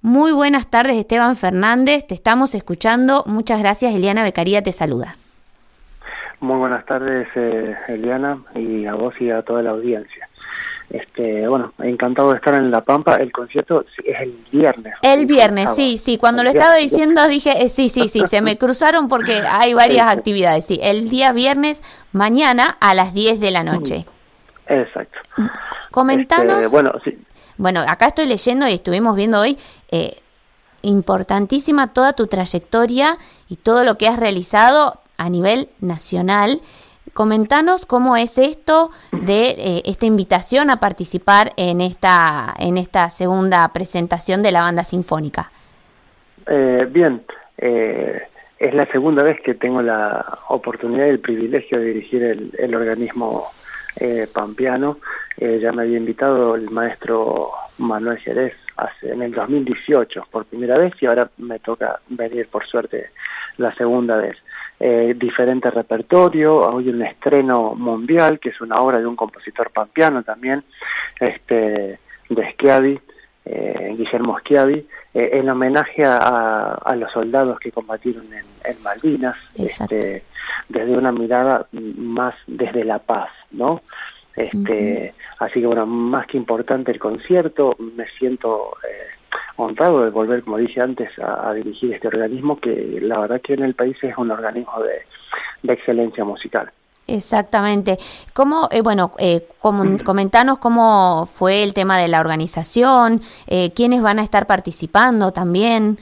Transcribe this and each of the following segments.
Muy buenas tardes, Esteban Fernández, te estamos escuchando. Muchas gracias, Eliana Beccaria te saluda. Muy buenas tardes, Eliana, y a vos y a toda la audiencia. Bueno, encantado de estar en La Pampa. El concierto es el viernes. El viernes, sí. Cuando lo estaba diciendo dije, sí, se me cruzaron porque hay varias actividades. Sí, el día viernes, mañana a las 10 de la noche. Exacto. Comentanos. Sí. Bueno, acá estoy leyendo y estuvimos viendo hoy, importantísima toda tu trayectoria y todo lo que has realizado a nivel nacional. Comentanos cómo es esto de esta invitación a participar en esta segunda presentación de la banda sinfónica. Bien, es la segunda vez que tengo la oportunidad y el privilegio de dirigir el organismo pampeano. Ya me había invitado el maestro Manuel Jerez en el 2018 por primera vez y ahora me toca venir por suerte la segunda vez. Diferente repertorio, hoy un estreno mundial que es una obra de un compositor pampeano también, de Schiavi, Guillermo Schiavi, en homenaje a los soldados que combatieron en Malvinas, desde una mirada más desde la paz, ¿no? Así que bueno, más que importante el concierto, me siento honrado de volver, como dije antes, a dirigir este organismo que la verdad que en el país es un organismo de excelencia musical. Exactamente. ¿Cómo, comentanos cómo fue el tema de la organización, quiénes van a estar participando también?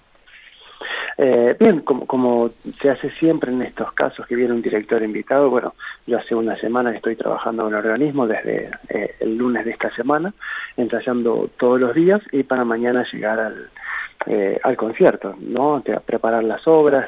Bien, como se hace siempre en estos casos que viene un director invitado, bueno, yo hace una semana que estoy trabajando en el organismo, desde el lunes de esta semana, ensayando todos los días y para mañana llegar al concierto, ¿no? Preparar las obras,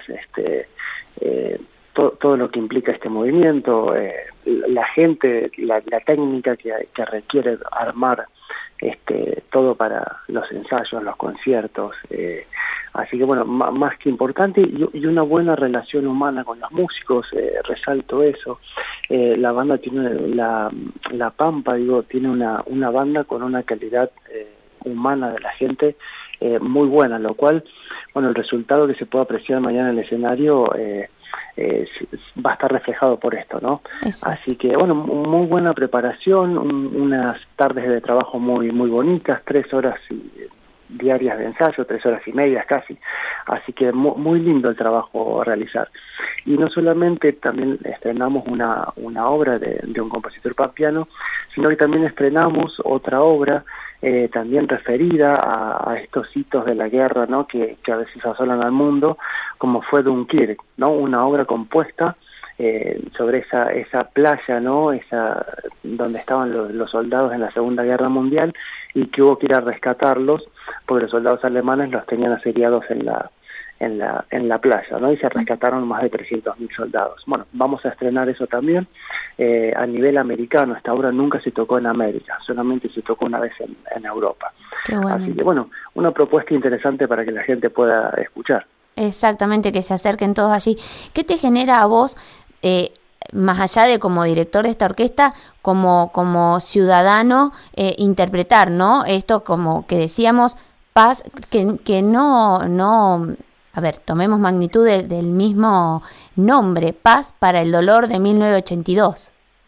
todo lo que implica este movimiento, la gente, la técnica que requiere armar todo para los ensayos, los conciertos, así que bueno, más que importante y una buena relación humana con los músicos, resalto eso. La banda tiene, la Pampa, tiene una banda con una calidad humana de la gente muy buena, lo cual, bueno, el resultado que se puede apreciar mañana en el escenario va a estar reflejado por esto, ¿no? Exacto. Así que, bueno, muy buena preparación, unas tardes de trabajo muy bonitas, 3 horas diarias de ensayo, 3 horas y media casi, así que muy lindo el trabajo a realizar. Y no solamente también estrenamos una obra de un compositor pampeano, sino que también estrenamos otra obra también referida a estos hitos de la guerra, ¿no? que a veces asolan al mundo, como fue Dunkirk, ¿no? Una obra compuesta sobre esa playa, ¿no? Donde estaban los soldados en la Segunda Guerra Mundial y que hubo que ir a rescatarlos porque los soldados alemanes los tenían asediados en la playa, ¿no? Y se rescataron más de 300.000 soldados. Bueno, vamos a estrenar eso también a nivel americano. Esta obra nunca se tocó en América, solamente se tocó una vez en Europa. Qué bueno. Así que bueno, una propuesta interesante para que la gente pueda escuchar. Exactamente, que se acerquen todos allí. ¿Qué te genera a vos, más allá de como director de esta orquesta, como ciudadano, interpretar, ¿no? Esto como que decíamos, paz, que no, a ver, tomemos magnitud del mismo nombre, Paz para el dolor de 1982.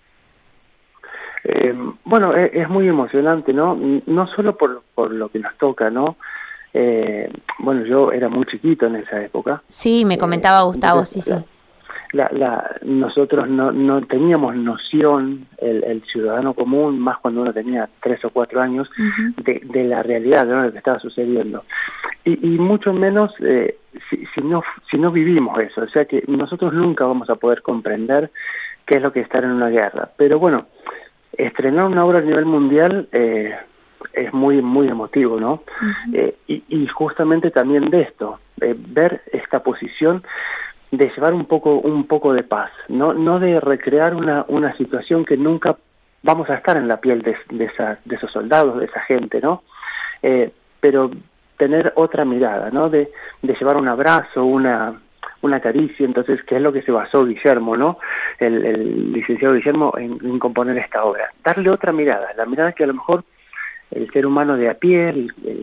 Bueno, es muy emocionante, ¿no? No solo por lo que nos toca, ¿no? Bueno, yo era muy chiquito en esa época. Sí, me comentaba Gustavo, entonces, sí. Nosotros no teníamos noción, el ciudadano común, más cuando uno tenía 3 o 4 años, de la realidad, ¿no? De lo que estaba sucediendo. Y mucho menos si no vivimos eso. O sea que nosotros nunca vamos a poder comprender qué es lo que es estar en una guerra. Pero bueno, estrenar una obra a nivel mundial es muy emotivo, ¿no? Y justamente también de esto, ver esta posición de llevar un poco de paz, no de recrear una situación que nunca vamos a estar en la piel de esos soldados, de esa gente, ¿no? Pero tener otra mirada, ¿no? De llevar un abrazo, una caricia, entonces, que es lo que se basó Guillermo, ¿no? El licenciado Guillermo en componer esta obra. Darle otra mirada, la mirada que a lo mejor el ser humano de a pie,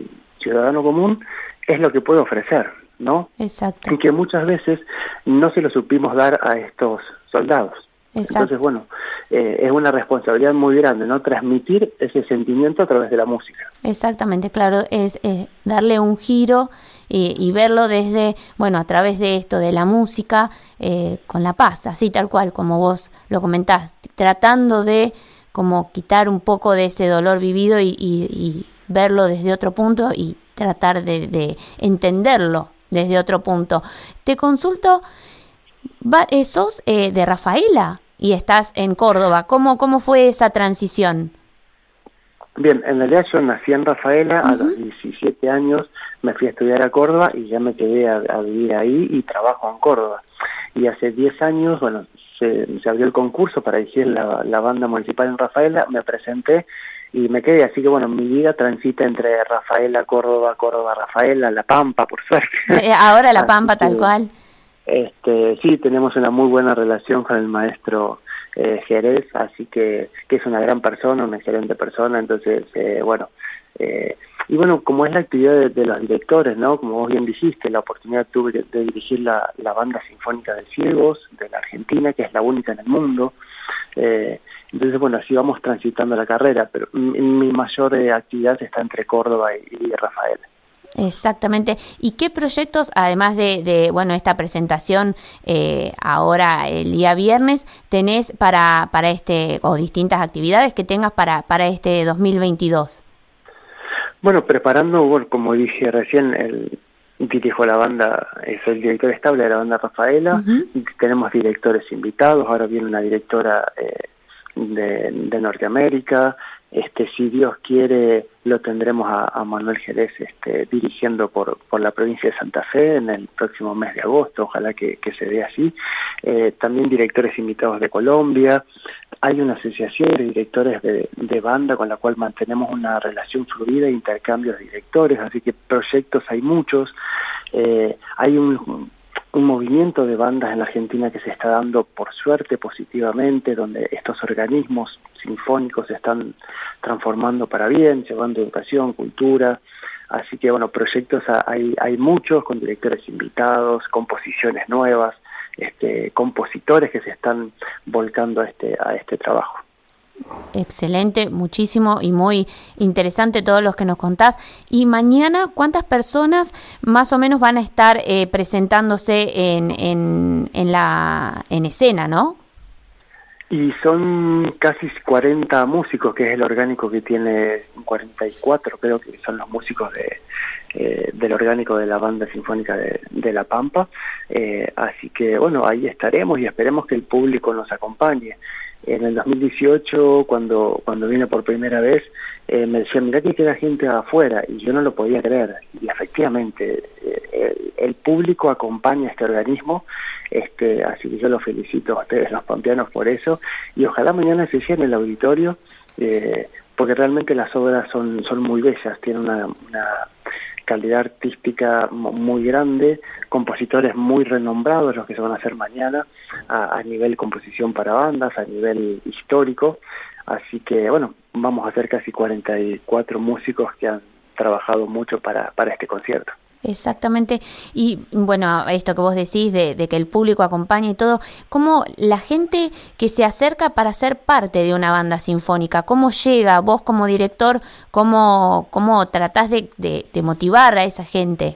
ciudadano común es lo que puede ofrecer, ¿no? Exacto. Y que muchas veces no se lo supimos dar a estos soldados. Exacto. Entonces, bueno, es una responsabilidad muy grande, ¿no? Transmitir ese sentimiento a través de la música. Exactamente, claro, es darle un giro y verlo desde, bueno, a través de esto, de la música, con la paz, así tal cual, como vos lo comentás, tratando de como quitar un poco de ese dolor vivido y verlo desde otro punto y tratar de entenderlo desde otro punto. Te consulto, sos de Rafaela y estás en Córdoba. ¿Cómo fue esa transición? Bien, en realidad yo nací en Rafaela, a los 17 años me fui a estudiar a Córdoba y ya me quedé a vivir ahí y trabajo en Córdoba. Y hace 10 años, bueno, se abrió el concurso para dirigir la banda municipal en Rafaela, me presenté y me quedé, así que bueno, mi vida transita entre Rafaela, Córdoba, Córdoba, Rafaela, La Pampa, por suerte. Ahora La Pampa, tal cual. Sí, tenemos una muy buena relación con el maestro Jerez, así que es una gran persona, una excelente persona, entonces, y bueno, como es la actividad de los directores, ¿no? Como vos bien dijiste, la oportunidad tuve de dirigir la Banda Sinfónica de Ciegos de la Argentina, que es la única en el mundo, entonces, bueno, así vamos transitando la carrera, pero mi mayor actividad está entre Córdoba y Rafaela. Exactamente. ¿Y qué proyectos, además de esta presentación ahora el día viernes, tenés para o distintas actividades que tengas para este 2022? Bueno, preparando, como dije recién, dirijo la banda, soy el director estable de la banda Rafaela, tenemos directores invitados, ahora viene una directora de Norteamérica, si Dios quiere lo tendremos a Manuel Jerez dirigiendo por la provincia de Santa Fe en el próximo mes de agosto, ojalá que se dé así, también directores invitados de Colombia, hay una asociación de directores de banda con la cual mantenemos una relación fluida, intercambios de directores, así que proyectos hay muchos, hay un movimiento de bandas en la Argentina que se está dando por suerte positivamente, donde estos organismos sinfónicos se están transformando para bien, llevando educación, cultura, así que bueno, proyectos hay muchos, con directores invitados, composiciones nuevas, compositores que se están volcando a este trabajo. Excelente, muchísimo y muy interesante todos los que nos contás. Y mañana, ¿cuántas personas más o menos van a estar presentándose en escena, no? Y son casi 40 músicos, que es el orgánico que tiene 44, creo que son los músicos del orgánico de la Banda Sinfónica de La Pampa. Así que bueno, ahí estaremos y esperemos que el público nos acompañe. En el 2018, cuando vine por primera vez, me decían, mirá que queda gente afuera, y yo no lo podía creer. Y efectivamente, el público acompaña a este organismo, así que yo los felicito a ustedes, los pampeanos, por eso, y ojalá mañana se llene el auditorio, porque realmente las obras son muy bellas, tienen una calidad artística muy grande, compositores muy renombrados los que se van a hacer mañana a nivel composición para bandas, a nivel histórico, así que bueno, vamos a ser casi 44 músicos que han trabajado mucho para este concierto. Exactamente, y bueno, esto que vos decís de que el público acompaña y todo, ¿cómo la gente que se acerca para ser parte de una banda sinfónica, cómo llega vos como director, cómo tratás de motivar a esa gente?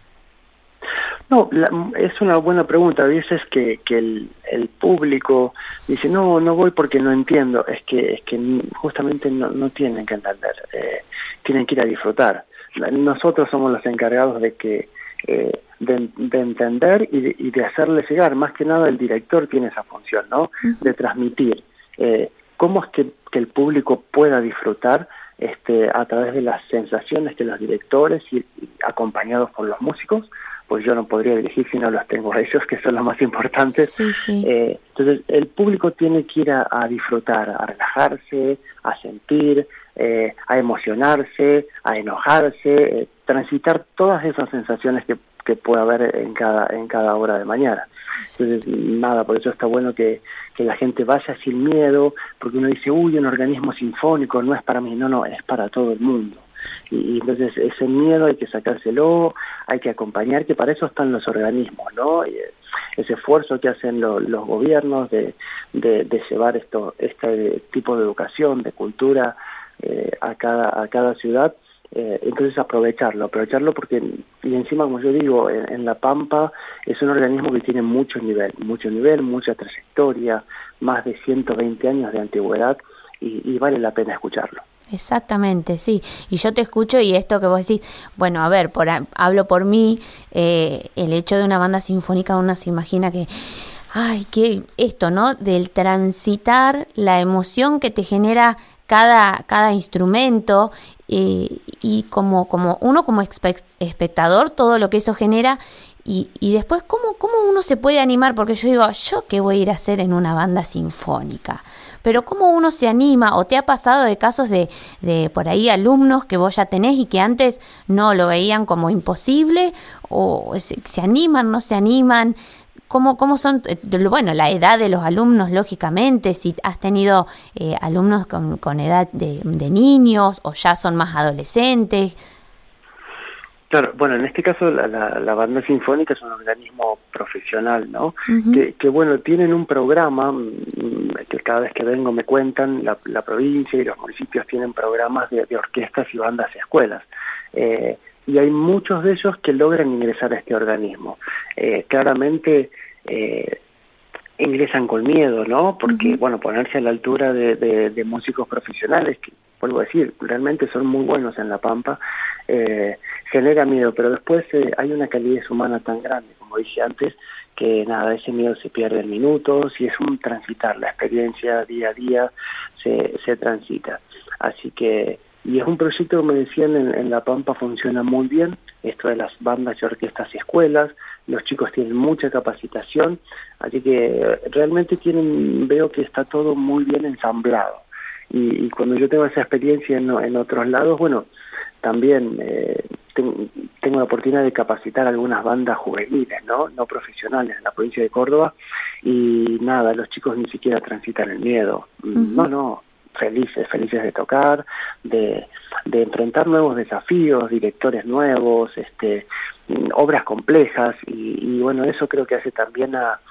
No, es una buena pregunta. A veces que el público dice, no voy porque no entiendo, es que justamente no tienen que entender, tienen que ir a disfrutar. Nosotros somos los encargados de entender y de hacerles llegar. Más que nada el director tiene esa función, ¿no? De transmitir cómo es que el público pueda disfrutar a través de las sensaciones que los directores y acompañados por los músicos, pues yo no podría dirigir si no los tengo a ellos, que son los más importantes. Sí. Entonces el público tiene que ir a disfrutar, a relajarse, a sentir, a emocionarse, a enojarse, transitar todas esas sensaciones que puede haber en cada hora de mañana. Entonces, nada, por eso está bueno que la gente vaya sin miedo, porque uno dice, un organismo sinfónico no es para mí, no, es para todo el mundo. y entonces ese miedo hay que sacárselo, hay que acompañar, que para eso están los organismos, ¿no? Y ese esfuerzo que hacen los gobiernos de llevar este tipo de educación, de cultura a cada ciudad. Entonces aprovecharlo porque, y encima, como yo digo, en La Pampa es un organismo que tiene mucho nivel, mucha trayectoria, más de 120 años de antigüedad, y vale la pena escucharlo. Exactamente, sí. Y yo te escucho, y esto que vos decís, bueno, a ver, hablo por mí, el hecho de una banda sinfónica, uno se imagina que, que esto, ¿no? Del transitar la emoción que te genera cada instrumento, y como uno como espectador, todo lo que eso genera, y después cómo uno se puede animar, porque yo digo, ¿yo qué voy a ir a hacer en una banda sinfónica? Pero cómo uno se anima, o te ha pasado de casos de por ahí alumnos que vos ya tenés y que antes no lo veían como imposible, o se animan, no se animan. ¿Cómo son, bueno, la edad de los alumnos, lógicamente, si has tenido alumnos con edad de niños o ya son más adolescentes? Claro, bueno, en este caso la banda sinfónica es un organismo profesional, ¿no? Uh-huh. Que bueno, tienen un programa que cada vez que vengo me cuentan, la provincia y los municipios tienen programas de orquestas y bandas y escuelas. Y hay muchos de ellos que logran ingresar a este organismo. Claramente ingresan con miedo, ¿no? Porque, uh-huh, bueno, ponerse a la altura de músicos profesionales, que, vuelvo a decir, realmente son muy buenos en La Pampa, genera miedo, pero después hay una calidez humana tan grande, como dije antes, que nada, ese miedo se pierde en minutos, y es un transitar, la experiencia día a día se transita. Así que, y es un proyecto, como me decían, en La Pampa funciona muy bien, esto de las bandas y orquestas y escuelas, los chicos tienen mucha capacitación, así que realmente veo que está todo muy bien ensamblado. Y cuando yo tengo esa experiencia en otros lados, bueno, también tengo la oportunidad de capacitar algunas bandas juveniles, no profesionales, en la provincia de Córdoba, y nada, los chicos ni siquiera transitan el miedo. Uh-huh. No, felices de tocar, de enfrentar nuevos desafíos, directores nuevos, obras complejas, y bueno, eso creo que hace también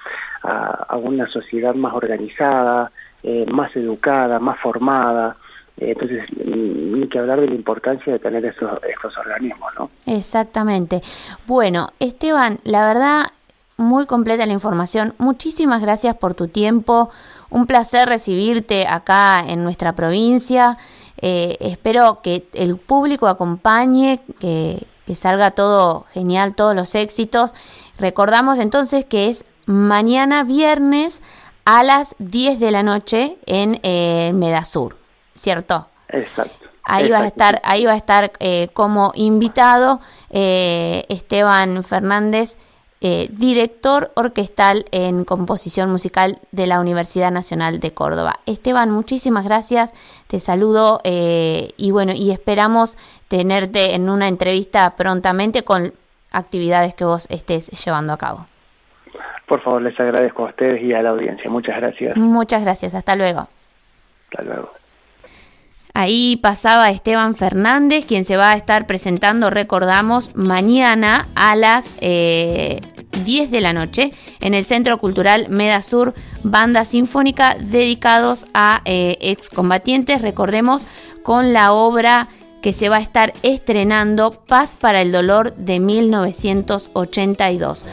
a una sociedad más organizada, más educada, más formada. Entonces, ni que hablar de la importancia de tener estos organismos, ¿no? Exactamente. Bueno, Esteban, la verdad, muy completa la información. Muchísimas gracias por tu tiempo. Un placer recibirte acá en nuestra provincia. Espero que el público acompañe, que salga todo genial, todos los éxitos. Recordamos entonces que es mañana viernes a las 10 de la noche en Medasur, ¿cierto? Exacto. Ahí va a estar como invitado Esteban Fernández, director orquestal en composición musical de la Universidad Nacional de Córdoba. Esteban, muchísimas gracias, te saludo y esperamos tenerte en una entrevista prontamente con actividades que vos estés llevando a cabo. Por favor, les agradezco a ustedes y a la audiencia. Muchas gracias. Muchas gracias, hasta luego. Hasta luego. Ahí pasaba Esteban Fernández, quien se va a estar presentando, recordamos, mañana a las 10 de la noche en el Centro Cultural Medasur, banda sinfónica dedicados a excombatientes, recordemos, con la obra que se va a estar estrenando, Paz para el Dolor, de 1982.